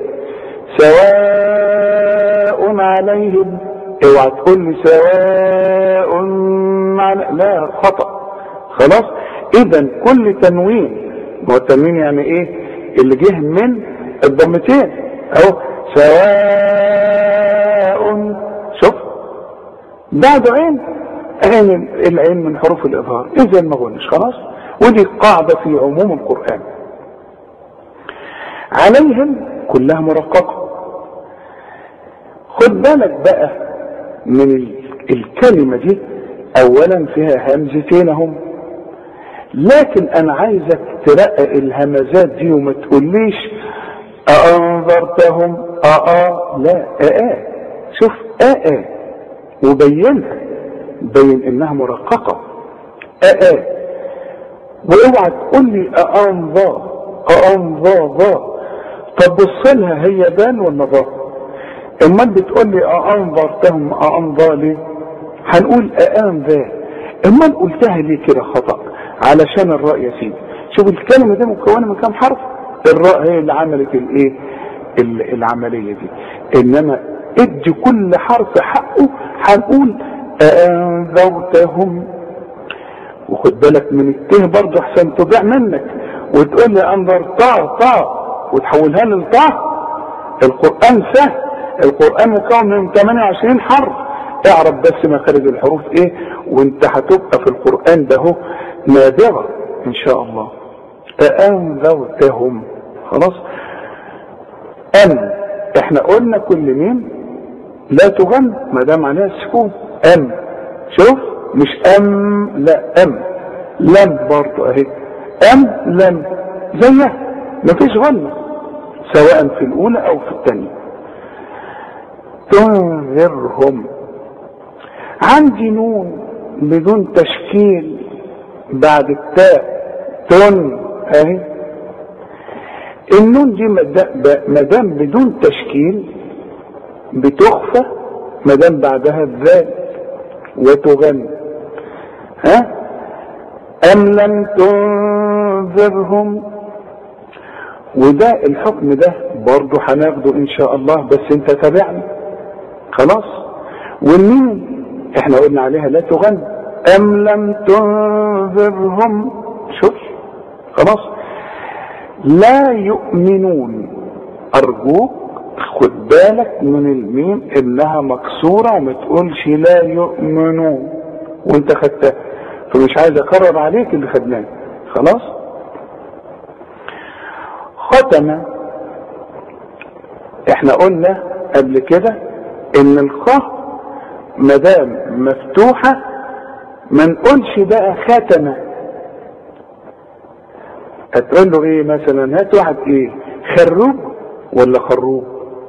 سواء عليهم. اوعى تقول لي سواء لا، خطأ. خلاص. اذا كل تنوين، هو التنوين يعني ايه؟ اللي جه من الضمتين. اهو سواء. شوف بعد عين، العين من حروف الإظهار، إذا ما قلناش خلاص. ودي قاعدة في عموم القرآن. عليهم كلها مرققة. خد بالك بقى من الكلمة دي، أولا فيها همزتين هم، لكن أنا عايزك ترقق الهمزات دي وما تقوليش أأنذرتهم لا شوف وبينها، بين إنها مرققة واوعى تقول لي أأنذر. طب بص لها، هي دال ولا ضاء؟ امال بتقول لي أأنذرتهم أأنذر ليه؟ هنقول أأنذر. امال قلتها ليه كده خطأ؟ علشان الراء يا سيدي. شوف الكلمة دي مكونة من كام حرف؟ الراء هي اللي عملت الايه العملية دي. انما ادي كل حرف حقه. هنقول أأنذرتهم. وخد بالك من الته برضه احسن تضيع منك وتقول لي انظر طا وتحولها للطا. القرآن سهل، القرآن مكون من 28 حرف. اعرف بس مخارج الحروف ايه، وانت هتبقى في القرآن ده هو نابغة ان شاء الله. أأنذرتهم خلاص. احنا قلنا كل ميم لا تغن ما دام عليها السكون. شوف مش لا لم برضه اهي. لم زيها مفيش غنة، سواء في الاولى او في الثانية. تنذرهم. عندي نون بدون تشكيل بعد التاء، اهي. النون دي مدام بدون تشكيل بتخفى مدام بعدها الذال وتغني. أم لم تنذرهم. وده الحكم ده برضو هناخده ان شاء الله، بس انت تابعني خلاص. والمين احنا قلنا عليها لا تغني. أم لم تنذرهم. شوف خلاص. لا يؤمنون. ارجوك خد بالك من الميم انها مكسورة وما تقولش لا يؤمنون وانت خدتها، فمش عايز اكرر عليك اللي خدناه خلاص. ختم. احنا قلنا قبل كده ان الخاء مدام مفتوحة ما نقولش بقى ختم. هتقول له ايه مثلا؟ هات واحد ايه، خروب ولا خروب؟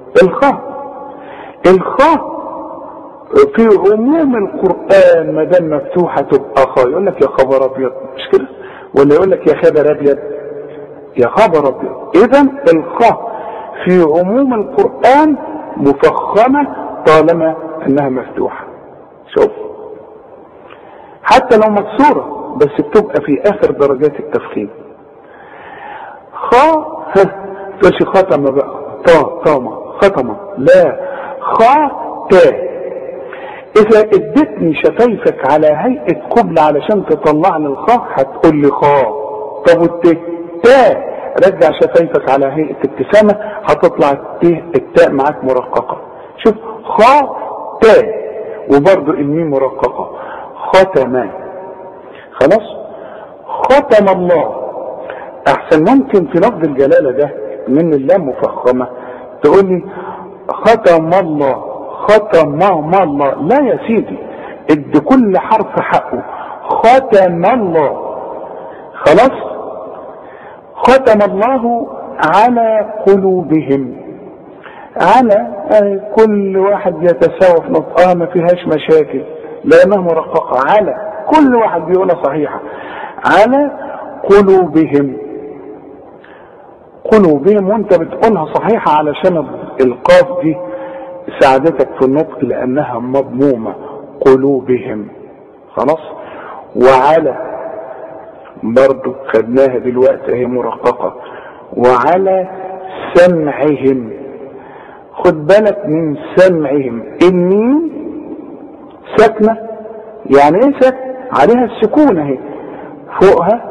الخاء في عموم القرآن ما دام مفتوحة تبقى خاء. يقول لك يا خبر ابيض، مش كده؟ ولا يقول لك يا خبر ابيض، يا خبر ابيض. اذا الخاء في عموم القرآن مفخمة طالما انها مفتوحة. شوف حتى لو مكسورة بس بتبقى في اخر درجات التفخيم. خاء تقولش ختم بقى، ختم لا، خاء تا. اذا ادتني شفايفك على هيئة قبلة علشان تطلع لي الخاء هتقول لي خاء. طب والتا رجع شفايفك على هيئة ابتسامة هتطلع التاء معاك مرققة. شوف خاء تا، وبرضو الميم مرققة. ختم خلاص. ختم الله. احسن ممكن في لفظ الجلالة ده من اللام مفخمة تقول لي ختم الله، ختم الله. لا يا سيدي، ادي كل حرف حقه. ختم الله خلاص. ختم الله على قلوبهم. على كل واحد يتساوى في نطقها ما فيهاش مشاكل لانها مرققة. على كل واحد بيقولها صحيحة. على قلوبهم. وانت بتقولها صحيحة علشان القاف دي ساعدتك في النطق لانها مضمومة. قلوبهم خلاص. وعلى برضو خدناها دلوقتي هي مرققة. وعلى سمعهم. خد بالك من سمعهم. الميم ساكنة. يعني ايه ساكنة؟ عليها السكون اهي، فوقها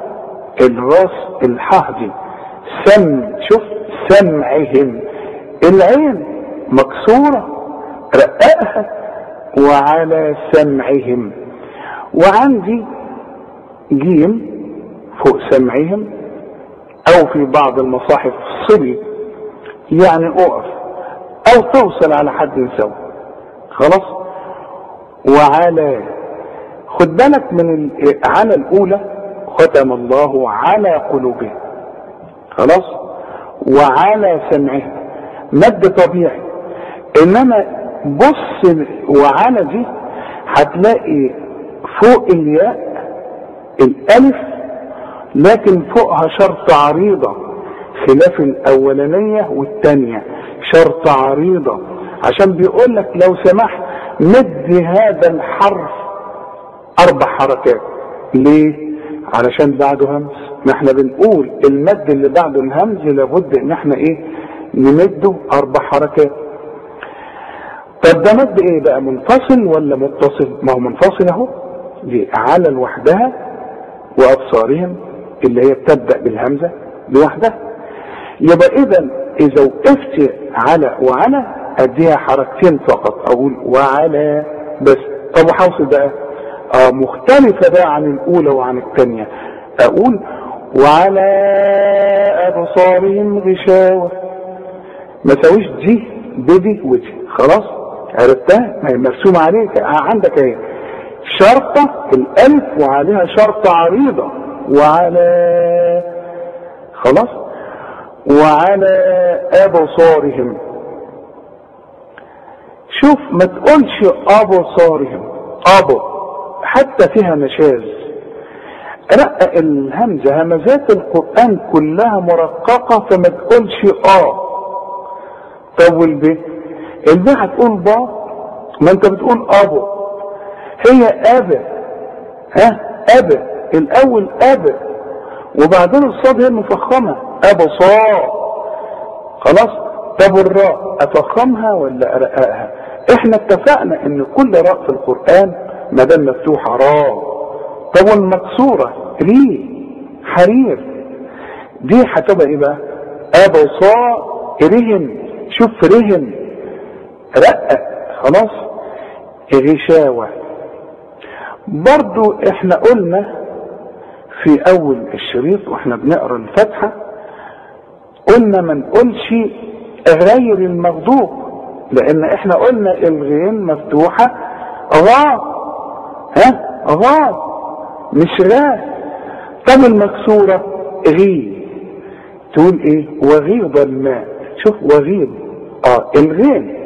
الراس الحاء دي. شوف سمعهم. العين مكسورة رققها وعلى سمعهم. وعندي جيم فوق سمعهم، او في بعض المصاحف صبي يعني اقف او توصل على حد سوا. خلاص. وعلى، خد بالك من على الاولى ختم الله على قلوبهم. خلاص. وعلى سمعهم مد طبيعي. انما بص وعلى دي هتلاقي فوق الياء الالف لكن فوقها شرط عريضة، خلاف الاولانية والتانية شرط عريضة، عشان بيقول لك لو سمحت مد هذا الحرف 4 حركات. ليه؟ علشان بعده همز. ما احنا بنقول المد اللي بعده الهمز لابد ان احنا نمده 4 حركات. طب ده مد ايه بقى، منفصل ولا متصل؟ ما هو منفصل اهو، دي على لوحدها وابصارهم اللي هي بتبدأ بالهمزة لوحدها. يبقى اذا وقفت على وعلى اديها حركتين فقط، اقول وعلى بس. طب وحوصل بقى مختلفة بقى عن الاولى وعن الثانية، اقول وعلى ابصارهم غشاوة. ما سويش دي بدي ودي. خلاص عرفتها؟ ما هي مرسومة عليك عندك اهي شرطة الالف وعليها شرطة عريضة وعلى. خلاص. وعلى ابصارهم. شوف ما تقولش ابصارهم ابو، حتى فيها مشاز. رقق الهمزة، همزات القرآن كلها مرققة، فما تقولش طول ب. الب هتقول با، ما انت بتقول ابو. هي ابا، ابا الاول ابا، وبعدين الصاد هي المفخمة ابصار. خلاص. طب الراء افخمها ولا ارققها؟ احنا اتفقنا ان كل راء في القرآن ما دام مفتوحة راء. طب والمكسورة ري حرير دي هتبقى ايه بقى؟ ابصار رهم. شوف رهم رقق. خلاص. غشاوة. برضو احنا قلنا في اول الشريط واحنا بنقرا الفاتحة قلنا ما نقولش غير المغضوب، لان احنا قلنا الغين مفتوحة غا، غا مش غا. طب المكسورة غي تقول ايه؟ وغيض الماء. شوف وغيض الغين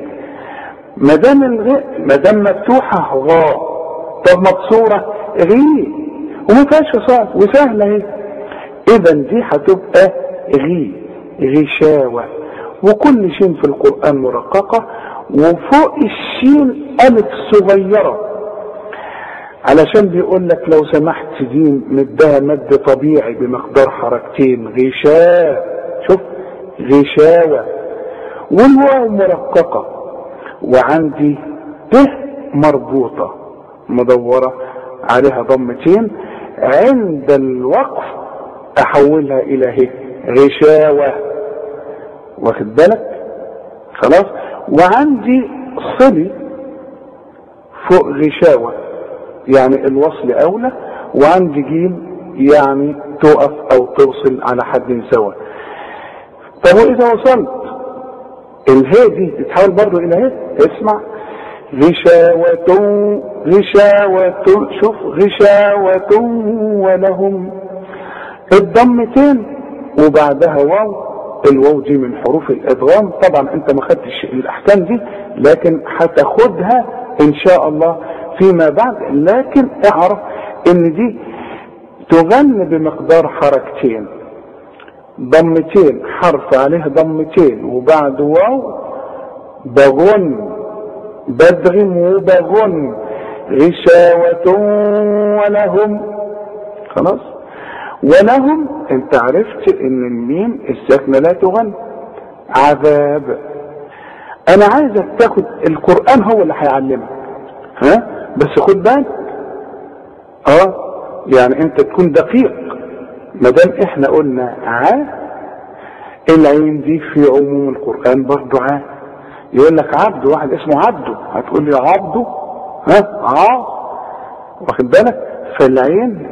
ما دام مفتوحة غا. طب مكسورة غي وما فيهاش صاد وسهلة اهي. اذا دي هتبقى غي غشاوة. وكل شين في القرآن مرققة، وفوق الشين ألف صغيرة، علشان بيقول لك لو سمحت دي مدها مد طبيعي بمقدار حركتين غشاء. شوف غشاوة. والواو مرققة، وعندي ت مربوطة مدورة عليها ضمتين، عند الوقف احولها الى غشاوة. واخد بالك؟ خلاص. وعندي صلي فوق غشاوة يعني الوصل اولى، وعندي جيم يعني تقف او توصل على حد سوا. طب واذا وصلت الهاء دي تتحول برضو الى هاء. اسمع غشاوة غشاوة. شوف غشاوة ولهم الضمتين وبعدها واو. الواو دي من حروف الادغام. طبعا انت ما خدتش الاحكام دي لكن هتاخدها ان شاء الله فيما بعد، لكن اعرف ان دي تغن بمقدار حركتين، ضمتين حرف عليه ضمتين وبعد واو بغن، بدغم وبغن. غشاوة ولهم. خلاص. ولهم انت عرفت ان الميم الساكنة لا تغن. عذاب. انا عايزك تاخد القرآن هو اللي هيعلمك، بس خد بالك يعني انت تكون دقيق. ما دام احنا قلنا العين دي في عموم القرآن برضو يقول لك عبده، واحد اسمه عبده، هتقول لي عبده واخد بالك؟ فالعين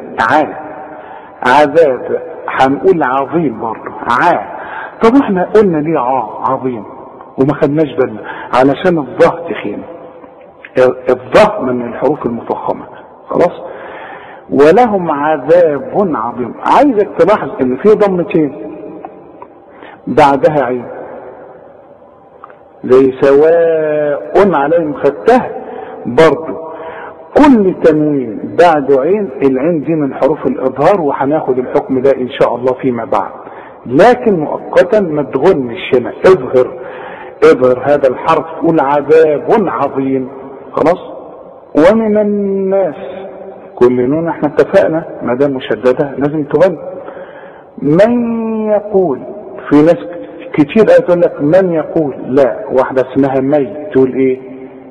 عذاب، هنقول عظيم برضه طب احنا قلنا ليه عظيم وما خدناش بالنا؟ علشان الظه تخين، الظه من الحروف المفخمه، خلاص. ولهم عذاب عظيم. عايزك تلاحظ ان في ضمتين بعدها عين، زي سواء عليهم، خدتها برضه. كل تنوين بعده عين، العين دي من حروف الاظهار، وهناخد الحكم ده ان شاء الله فيما بعد. لكن مؤقتا ما تغنش هنا، اظهر هذا الحرف، قول عذاب عظيم، خلاص. ومن الناس، كل نون احنا اتفقنا ما دام مشدده لازم تغني. من يقول، في ناس كتير تقول لك من يقول، لا، واحده اسمها مي تقول ايه؟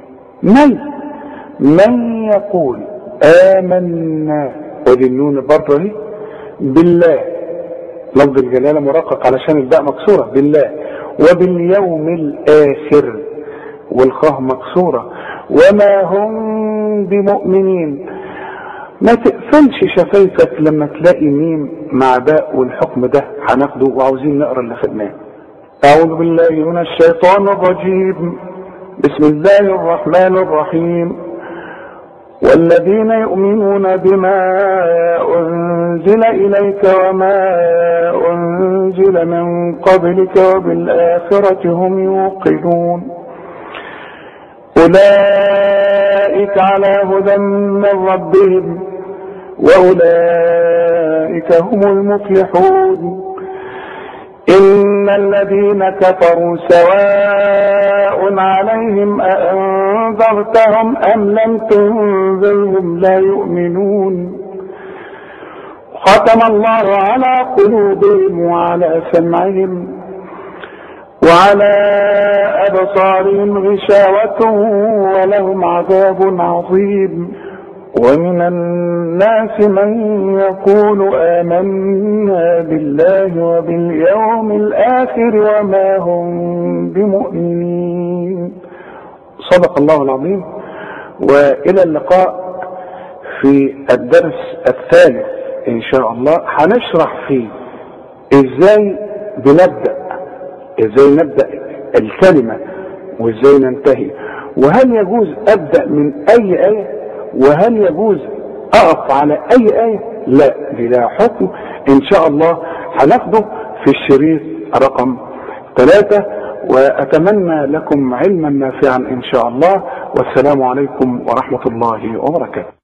من يقول آمنا، ودي النون برضه اهي، بالله، لفظ الجلاله مرقق علشان الباء مكسوره، بالله، وباليوم الاخر، والخاء مكسوره، وما هم بمؤمنين. ما تقفلش شفايفك لما تلاقي ميم مع باء، والحكم ده هناخده وعاوزين نقرا اللي خدناه. اعوذ بالله من الشيطان الرجيم، بسم الله الرحمن الرحيم. والذين يؤمنون بما أنزل إليك وما أنزل من قبلك وبالآخرة هم يوقنون، أولئك على هدى من ربهم وأولئك هم المفلحون. إن الذين كفروا سواء عليهم أأنذرتهم أم لم تنذرهم لا يؤمنون. ختم الله على قلوبهم وعلى سمعهم وعلى أبصارهم غشاوة ولهم عذاب عظيم. ومن الناس من يقول آمنا بالله وباليوم الآخر وما هم بمؤمنين. صدق الله العظيم. وإلى اللقاء في الدرس الثالث إن شاء الله. هنشرح فيه إزاي نبدأ الكلمة وإزاي ننتهي، وهل يجوز أبدأ من أي آية، وهل يجوز أقف على أي آية؟ لا، بلا حكم إن شاء الله هناخده في الشريط رقم 3. وأتمنى لكم علما نافعا إن شاء الله، والسلام عليكم ورحمة الله وبركاته.